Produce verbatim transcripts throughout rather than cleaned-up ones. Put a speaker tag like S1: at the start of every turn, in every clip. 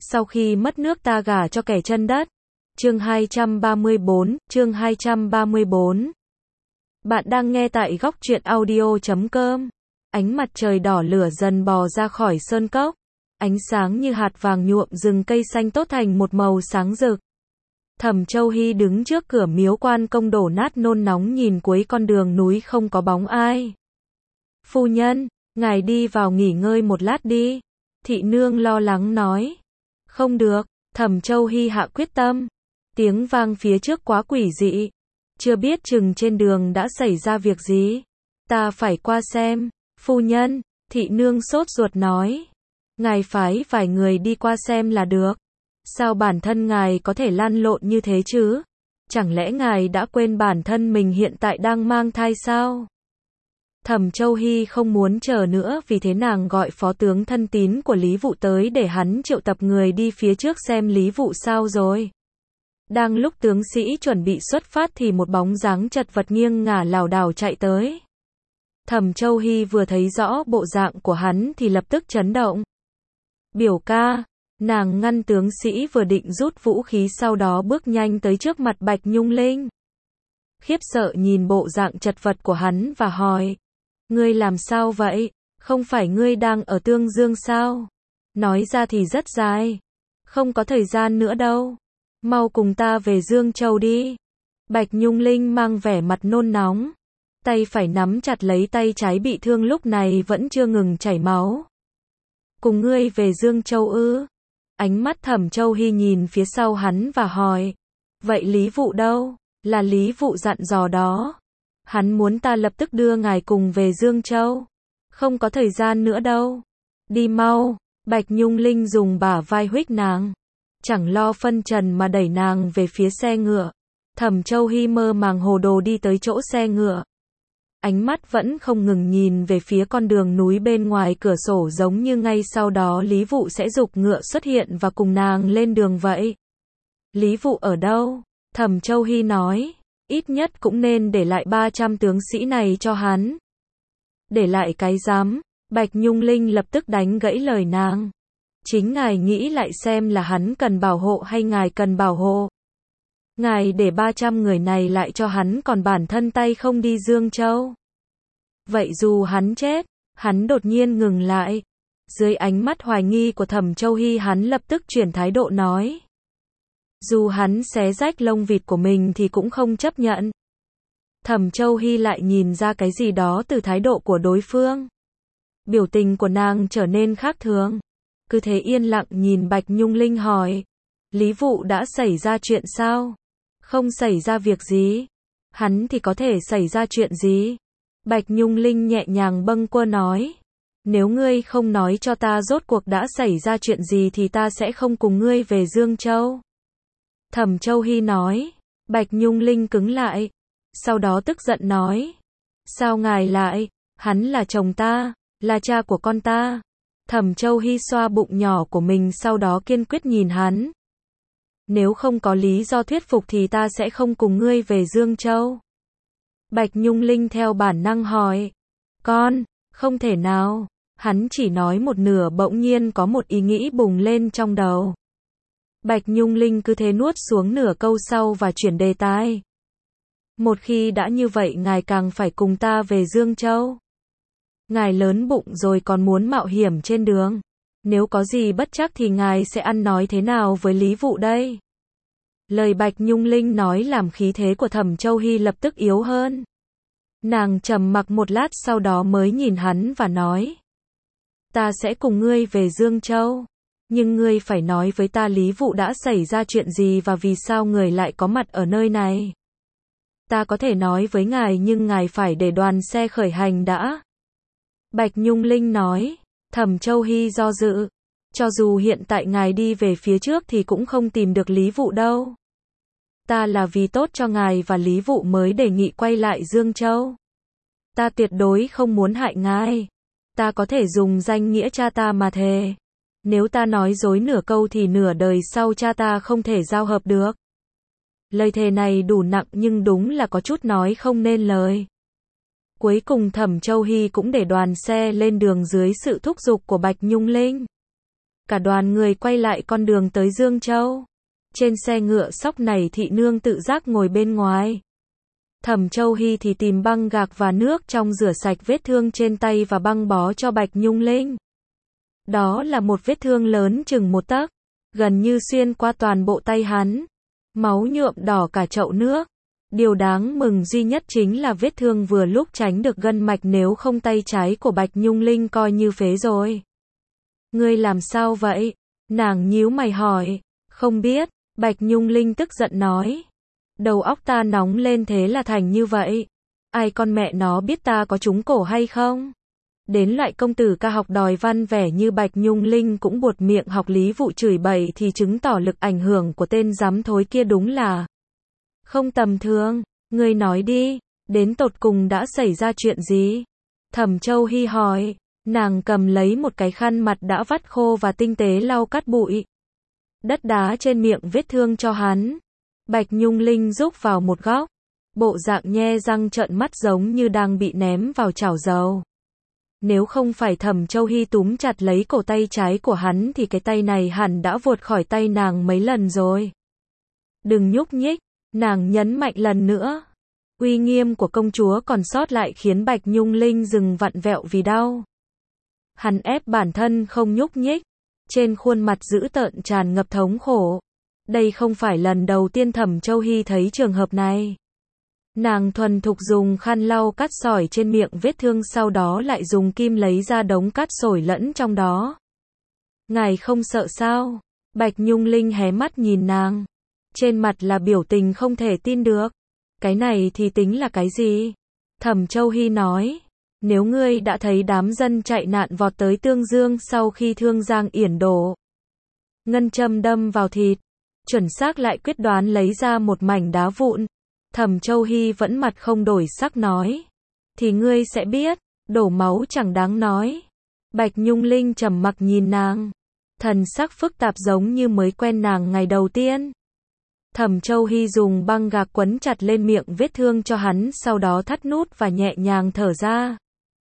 S1: Sau khi mất nước ta gả cho kẻ chân đất. Chương hai trăm ba mươi bốn, chương hai trăm ba mươi bốn. Bạn đang nghe tại góc truyện audio chấm com. Ánh mặt trời đỏ lửa dần bò ra khỏi sơn cốc. Ánh sáng như hạt vàng nhuộm rừng cây xanh tốt thành một màu sáng rực. Thẩm Châu Hy đứng trước cửa miếu Quan Công đổ nát nôn nóng nhìn cuối con đường núi không có bóng ai. Phu nhân, ngài đi vào nghỉ ngơi một lát đi. Thị nương lo lắng nói. Không được, Thẩm Châu Hy hạ quyết tâm. Tiếng vang phía trước quá quỷ dị. Chưa biết chừng trên đường đã xảy ra việc gì. Ta phải qua xem. Phu nhân, thị nương sốt ruột nói. Ngài phái vài người đi qua xem là được. Sao bản thân ngài có thể lăn lộn như thế chứ? Chẳng lẽ ngài đã quên bản thân mình hiện tại đang mang thai sao? Thẩm Châu Hy không muốn chờ nữa, vì thế nàng gọi phó tướng thân tín của Lý Vụ tới để hắn triệu tập người đi phía trước xem Lý Vụ sao rồi. Đang lúc tướng sĩ chuẩn bị xuất phát thì một bóng dáng chật vật nghiêng ngả lảo đảo chạy tới. Thẩm Châu Hy vừa thấy rõ bộ dạng của hắn thì lập tức chấn động. Biểu ca, nàng ngăn tướng sĩ vừa định rút vũ khí, sau đó bước nhanh tới trước mặt Bạch Nhung Linh. Khiếp sợ nhìn bộ dạng chật vật của hắn và hỏi. Ngươi làm sao vậy? Không phải ngươi đang ở Tương Dương sao? Nói ra thì rất dài. Không có thời gian nữa đâu. Mau cùng ta về Dương Châu đi. Bạch Nhung Linh mang vẻ mặt nôn nóng. Tay phải nắm chặt lấy tay trái bị thương lúc này vẫn chưa ngừng chảy máu. Cùng ngươi về Dương Châu ư? Ánh mắt Thẩm Châu Hy nhìn phía sau hắn và hỏi. Vậy Lý Vụ đâu? Là Lý Vụ dặn dò đó. Hắn muốn ta lập tức đưa ngài cùng về Dương Châu. Không có thời gian nữa đâu. Đi mau. Bạch Nhung Linh dùng bả vai huých nàng. Chẳng lo phân trần mà đẩy nàng về phía xe ngựa. Thẩm Châu Hy mơ màng hồ đồ đi tới chỗ xe ngựa. Ánh mắt vẫn không ngừng nhìn về phía con đường núi bên ngoài cửa sổ, giống như ngay sau đó Lý Vụ sẽ giục ngựa xuất hiện và cùng nàng lên đường vậy. Lý Vụ ở đâu? Thẩm Châu Hy nói. Ít nhất cũng nên để lại ba trăm tướng sĩ này cho hắn. Để lại cái rắm. Bạch Nhung Linh lập tức đánh gãy lời nàng. Chính ngài nghĩ lại xem là hắn cần bảo hộ hay ngài cần bảo hộ. Ngài để ba trăm người này lại cho hắn còn bản thân tay không đi Dương Châu. Vậy dù hắn chết, hắn đột nhiên ngừng lại. Dưới ánh mắt hoài nghi của Thẩm Châu Hy, hắn lập tức chuyển thái độ nói. Dù hắn xé rách lông vịt của mình thì cũng không chấp nhận. Thẩm Châu Hy lại nhìn ra cái gì đó từ thái độ của đối phương. Biểu tình của nàng trở nên khác thường. Cứ thế yên lặng nhìn Bạch Nhung Linh hỏi. Lý Vụ đã xảy ra chuyện sao? Không xảy ra việc gì. Hắn thì có thể xảy ra chuyện gì? Bạch Nhung Linh nhẹ nhàng bâng quơ nói. Nếu ngươi không nói cho ta rốt cuộc đã xảy ra chuyện gì thì ta sẽ không cùng ngươi về Dương Châu. Thẩm Châu Hy nói. Bạch Nhung Linh cứng lại. Sau đó tức giận nói. Sao ngài lại? Hắn là chồng ta, là cha của con ta. Thẩm Châu Hy xoa bụng nhỏ của mình, sau đó kiên quyết nhìn hắn. Nếu không có lý do thuyết phục thì ta sẽ không cùng ngươi về Dương Châu. Bạch Nhung Linh theo bản năng hỏi. Con, không thể nào. Hắn chỉ nói một nửa, bỗng nhiên có một ý nghĩ bùng lên trong đầu. Bạch Nhung Linh cứ thế nuốt xuống nửa câu sau và chuyển đề tài. Một khi đã như vậy, ngài càng phải cùng ta về Dương Châu. Ngài lớn bụng rồi còn muốn mạo hiểm trên đường. Nếu có gì bất trắc thì ngài sẽ ăn nói thế nào với Lý Vụ đây? Lời Bạch Nhung Linh nói làm khí thế của Thẩm Châu Hy lập tức yếu hơn. Nàng trầm mặc một lát, sau đó mới nhìn hắn và nói. Ta sẽ cùng ngươi về Dương Châu. Nhưng ngươi phải nói với ta Lý Vụ đã xảy ra chuyện gì và vì sao người lại có mặt ở nơi này. Ta có thể nói với ngài, nhưng ngài phải để đoàn xe khởi hành đã. Bạch Nhung Linh nói. Thẩm Châu Hy do dự. Cho dù hiện tại ngài đi về phía trước thì cũng không tìm được Lý Vụ đâu. Ta là vì tốt cho ngài và Lý Vụ mới đề nghị quay lại Dương Châu. Ta tuyệt đối không muốn hại ngài. Ta có thể dùng danh nghĩa cha ta mà thề. Nếu ta nói dối nửa câu thì nửa đời sau cha ta không thể giao hợp được. Lời thề này đủ nặng nhưng đúng là có chút nói không nên lời. Cuối cùng Thẩm Châu Hy cũng để đoàn xe lên đường dưới sự thúc giục của Bạch Nhung Linh. Cả đoàn người quay lại con đường tới Dương Châu. Trên xe ngựa sóc này thị nương tự giác ngồi bên ngoài. Thẩm Châu Hy thì tìm băng gạc và nước trong rửa sạch vết thương trên tay và băng bó cho Bạch Nhung Linh. Đó là một vết thương lớn chừng một tấc, gần như xuyên qua toàn bộ tay hắn. Máu nhuộm đỏ cả chậu nước. Điều đáng mừng duy nhất chính là vết thương vừa lúc tránh được gân mạch, nếu không tay trái của Bạch Nhung Linh coi như phế rồi. Ngươi làm sao vậy? Nàng nhíu mày hỏi. Không biết, Bạch Nhung Linh tức giận nói. Đầu óc ta nóng lên thế là thành như vậy. Ai con mẹ nó biết ta có trúng cổ hay không? Đến loại công tử ca học đòi văn vẻ như Bạch Nhung Linh cũng buột miệng học lý vụ chửi bậy thì chứng tỏ lực ảnh hưởng của tên giám thối kia đúng là không tầm thường. Ngươi nói đi, đến tột cùng đã xảy ra chuyện gì? Thẩm Châu Hy hỏi. Nàng cầm lấy một cái khăn mặt đã vắt khô và tinh tế lau cát bụi, đất đá trên miệng vết thương cho hắn. Bạch Nhung Linh rúc vào một góc, bộ dạng nhe răng trợn mắt giống như đang bị ném vào chảo dầu. Nếu không phải Thẩm Châu Hy túm chặt lấy cổ tay trái của hắn thì cái tay này hẳn đã vụt khỏi tay nàng mấy lần rồi. Đừng nhúc nhích, nàng nhấn mạnh lần nữa. Uy nghiêm của công chúa còn sót lại khiến Bạch Nhung Linh dừng vặn vẹo vì đau. Hắn ép bản thân không nhúc nhích, trên khuôn mặt dữ tợn tràn ngập thống khổ. Đây không phải lần đầu tiên Thẩm Châu Hy thấy trường hợp này. Nàng thuần thục dùng khăn lau cát sỏi trên miệng vết thương, sau đó lại dùng kim lấy ra đống cát sỏi lẫn trong đó. Ngài không sợ sao? Bạch Nhung Linh hé mắt nhìn nàng. Trên mặt là biểu tình không thể tin được. Cái này thì tính là cái gì? Thẩm Châu Hy nói. Nếu ngươi đã thấy đám dân chạy nạn vọt tới Tương Dương sau khi Thương Giang yển đổ, ngân châm đâm vào thịt, chuẩn xác lại quyết đoán lấy ra một mảnh đá vụn. Thẩm Châu Hy vẫn mặt không đổi sắc nói. Thì ngươi sẽ biết, đổ máu chẳng đáng nói. Bạch Nhung Linh trầm mặc nhìn nàng. Thần sắc phức tạp giống như mới quen nàng ngày đầu tiên. Thẩm Châu Hy dùng băng gạc quấn chặt lên miệng vết thương cho hắn, sau đó thắt nút và nhẹ nhàng thở ra.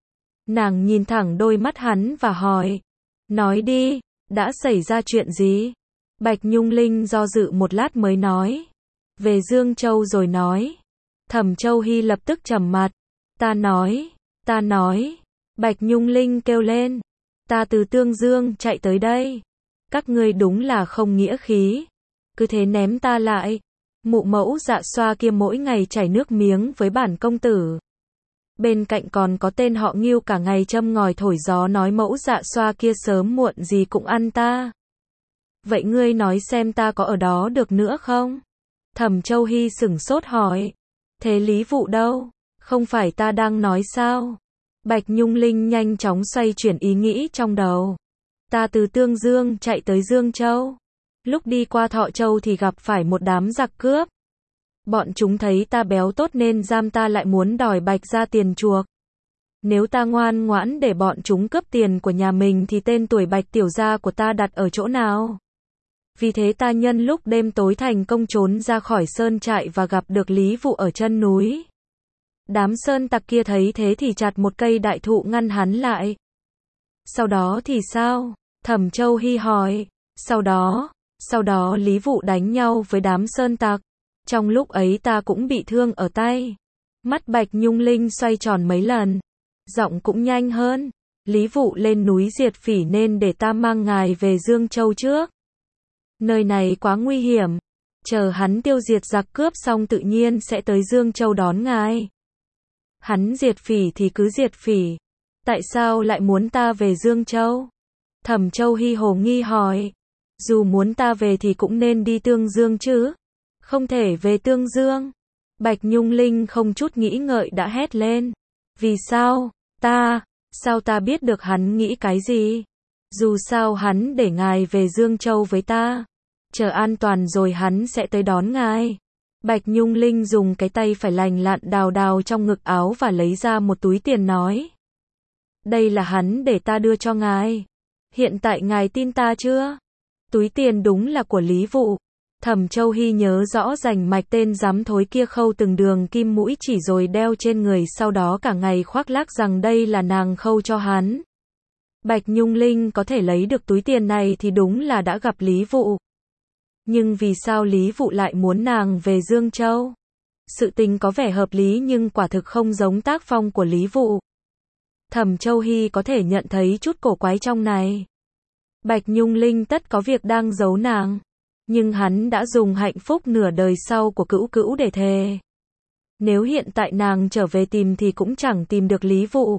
S1: Nàng nhìn thẳng đôi mắt hắn và hỏi. Nói đi, đã xảy ra chuyện gì? Bạch Nhung Linh do dự một lát mới nói. Về Dương Châu rồi nói. Thẩm Châu Hy lập tức trầm mặt. Ta nói, ta nói. Bạch Nhung Linh kêu lên. Ta từ Tương Dương chạy tới đây. Các ngươi đúng là không nghĩa khí. Cứ thế ném ta lại. Mụ mẫu Dạ Xoa kia mỗi ngày chảy nước miếng với bản công tử. Bên cạnh còn có tên họ Ngưu cả ngày châm ngòi thổi gió nói mẫu Dạ Xoa kia sớm muộn gì cũng ăn ta. Vậy ngươi nói xem ta có ở đó được nữa không? Thẩm Châu Hy sửng sốt hỏi. Thế lý vụ đâu? Không phải ta đang nói sao? Bạch Nhung Linh nhanh chóng xoay chuyển ý nghĩ trong đầu. Ta từ Tương Dương chạy tới Dương Châu. Lúc đi qua Thọ Châu thì gặp phải một đám giặc cướp. Bọn chúng thấy ta béo tốt nên giam ta lại muốn đòi Bạch ra tiền chuộc. Nếu ta ngoan ngoãn để bọn chúng cướp tiền của nhà mình thì tên tuổi Bạch tiểu gia của ta đặt ở chỗ nào? Vì thế ta nhân lúc đêm tối thành công trốn ra khỏi sơn trại và gặp được Lý Vụ ở chân núi. Đám sơn tặc kia thấy thế thì chặt một cây đại thụ ngăn hắn lại. Sau đó thì sao? Thẩm Châu Hy hỏi. Sau đó, sau đó Lý Vụ đánh nhau với đám sơn tặc. Trong lúc ấy ta cũng bị thương ở tay. Mắt Bạch Nhung Linh xoay tròn mấy lần. Giọng cũng nhanh hơn. Lý Vụ lên núi diệt phỉ nên để ta mang ngài về Dương Châu trước. Nơi này quá nguy hiểm. Chờ hắn tiêu diệt giặc cướp xong tự nhiên sẽ tới Dương Châu đón ngài. Hắn diệt phỉ thì cứ diệt phỉ. Tại sao lại muốn ta về Dương Châu? Thẩm Châu Hy hồ nghi hỏi. Dù muốn ta về thì cũng nên đi Tương Dương chứ. Không thể về Tương Dương. Bạch Nhung Linh không chút nghĩ ngợi đã hét lên. Vì sao? Ta, sao ta biết được hắn nghĩ cái gì? Dù sao hắn để ngài về Dương Châu với ta. Chờ an toàn rồi hắn sẽ tới đón ngài. Bạch Nhung Linh dùng cái tay phải lành lặn đào đào trong ngực áo và lấy ra một túi tiền nói. Đây là hắn để ta đưa cho ngài. Hiện tại ngài tin ta chưa? Túi tiền đúng là của Lý Vụ. Thẩm Châu Hy nhớ rõ rành mạch tên giám thối kia khâu từng đường kim mũi chỉ rồi đeo trên người, sau đó cả ngày khoác lác rằng đây là nàng khâu cho hắn. Bạch Nhung Linh có thể lấy được túi tiền này thì đúng là đã gặp Lý Vụ. Nhưng vì sao Lý Vụ lại muốn nàng về Dương Châu? Sự tình có vẻ hợp lý nhưng quả thực không giống tác phong của Lý Vụ. Thẩm Châu Hy có thể nhận thấy chút cổ quái trong này. Bạch Nhung Linh tất có việc đang giấu nàng. Nhưng hắn đã dùng hạnh phúc nửa đời sau của Cữu Cữu để thề. Nếu hiện tại nàng trở về tìm thì cũng chẳng tìm được Lý Vụ.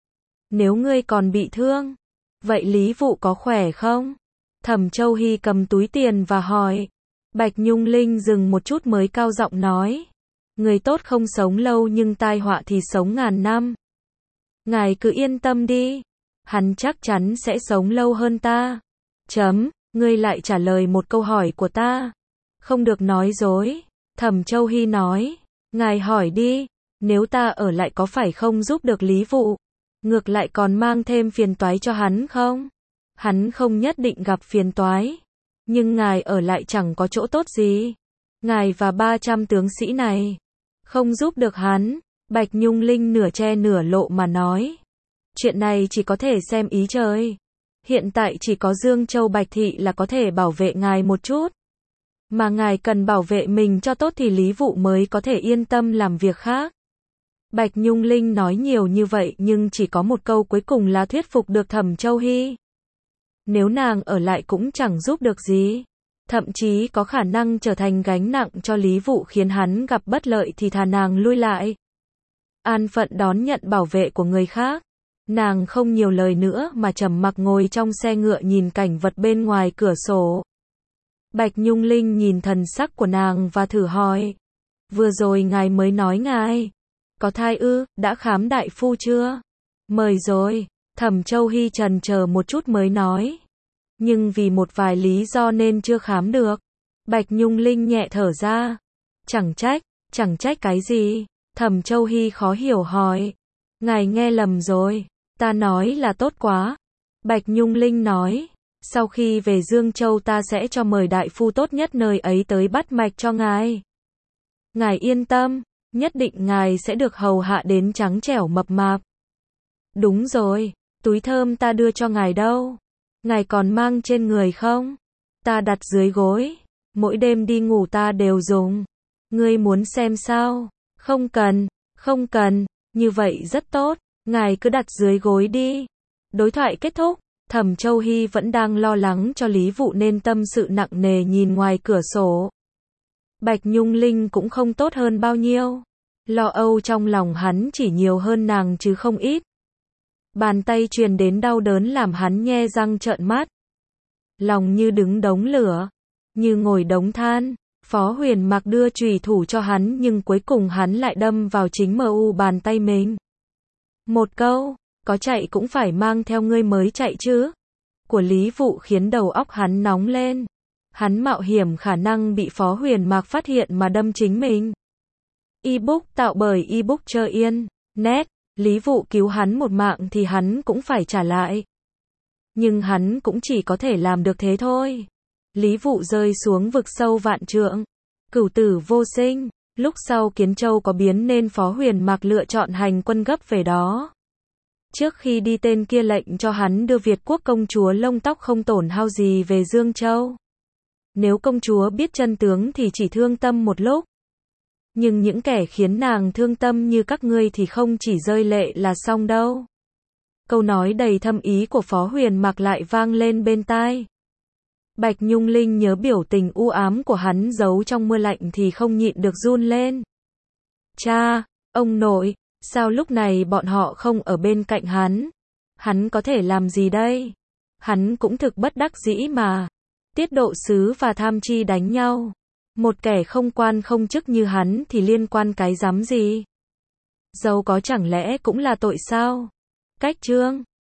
S1: Nếu ngươi còn bị thương, vậy Lý Vụ có khỏe không? Thẩm Châu Hy cầm túi tiền và hỏi. Bạch Nhung Linh dừng một chút mới cao giọng nói. Người tốt không sống lâu nhưng tai họa thì sống ngàn năm. Ngài cứ yên tâm đi. Hắn chắc chắn sẽ sống lâu hơn ta. Chấm, ngươi lại trả lời một câu hỏi của ta. Không được nói dối. Thẩm Châu Hy nói. Ngài hỏi đi, nếu ta ở lại có phải không giúp được Lý Vụ? Ngược lại còn mang thêm phiền toái cho hắn không? Hắn không nhất định gặp phiền toái. Nhưng ngài ở lại chẳng có chỗ tốt gì. Ngài và ba trăm tướng sĩ này không giúp được hắn. Bạch Nhung Linh nửa che nửa lộ mà nói. Chuyện này chỉ có thể xem ý trời. Hiện tại chỉ có Dương Châu Bạch Thị là có thể bảo vệ ngài một chút. Mà ngài cần bảo vệ mình cho tốt thì Lý Vụ mới có thể yên tâm làm việc khác. Bạch Nhung Linh nói nhiều như vậy nhưng chỉ có một câu cuối cùng là thuyết phục được Thẩm Châu Hy. Nếu nàng ở lại cũng chẳng giúp được gì. Thậm chí có khả năng trở thành gánh nặng cho Lý Vụ khiến hắn gặp bất lợi thì thà nàng lui lại. An phận đón nhận bảo vệ của người khác. Nàng không nhiều lời nữa mà trầm mặc ngồi trong xe ngựa nhìn cảnh vật bên ngoài cửa sổ. Bạch Nhung Linh nhìn thần sắc của nàng và thử hỏi. Vừa rồi ngài mới nói ngài có thai ư, đã khám đại phu chưa? Mời rồi. Thẩm Châu Hy trần chờ một chút mới nói. Nhưng vì một vài lý do nên chưa khám được. Bạch Nhung Linh nhẹ thở ra. Chẳng trách, chẳng trách cái gì? Thẩm Châu Hy khó hiểu hỏi. Ngài nghe lầm rồi. Ta nói là tốt quá. Bạch Nhung Linh nói. Sau khi về Dương Châu ta sẽ cho mời đại phu tốt nhất nơi ấy tới bắt mạch cho ngài. Ngài yên tâm, nhất định ngài sẽ được hầu hạ đến trắng trẻo mập mạp. Đúng rồi, túi thơm ta đưa cho ngài đâu? Ngài còn mang trên người không? Ta đặt dưới gối, mỗi đêm đi ngủ ta đều dùng. Ngươi muốn xem sao? Không cần, không cần, như vậy rất tốt, ngài cứ đặt dưới gối đi. Đối thoại kết thúc. Thẩm Châu Hy vẫn đang lo lắng cho Lý Vụ nên tâm sự nặng nề nhìn ngoài cửa sổ. Bạch Nhung Linh cũng không tốt hơn bao nhiêu. Lo âu trong lòng hắn chỉ nhiều hơn nàng chứ không ít. Bàn tay truyền đến đau đớn làm hắn nhe răng trợn mắt. Lòng như đứng đống lửa, như ngồi đống than. Phó Huyền Mặc đưa chùy thủ cho hắn nhưng cuối cùng hắn lại đâm vào chính mờ u bàn tay mình. Một câu. Có chạy cũng phải mang theo ngươi mới chạy chứ. Của Lý Vụ khiến đầu óc hắn nóng lên. Hắn mạo hiểm khả năng bị Phó Huyền Mạc phát hiện mà đâm chính mình. Ebook tạo bởi ebook Trơ Yên. Net. Lý Vụ cứu hắn một mạng thì hắn cũng phải trả lại. Nhưng hắn cũng chỉ có thể làm được thế thôi. Lý Vụ rơi xuống vực sâu vạn trượng. Cửu tử vô sinh. Lúc sau Kiến Châu có biến nên Phó Huyền Mạc lựa chọn hành quân gấp về đó. Trước khi đi tên kia lệnh cho hắn đưa Việt quốc công chúa lông tóc không tổn hao gì về Dương Châu. Nếu công chúa biết chân tướng thì chỉ thương tâm một lúc. Nhưng những kẻ khiến nàng thương tâm như các ngươi thì không chỉ rơi lệ là xong đâu. Câu nói đầy thâm ý của Phó Huyền Mạc lại vang lên bên tai. Bạch Nhung Linh nhớ biểu tình u ám của hắn giấu trong mưa lạnh thì không nhịn được run lên. Cha, ông nội. Sao lúc này bọn họ không ở bên cạnh hắn? Hắn có thể làm gì đây? Hắn cũng thực bất đắc dĩ mà. Tiết độ sứ và tham chi đánh nhau. Một kẻ không quan không chức như hắn thì liên quan cái rắm gì? Dẫu có chẳng lẽ cũng là tội sao? Cách chương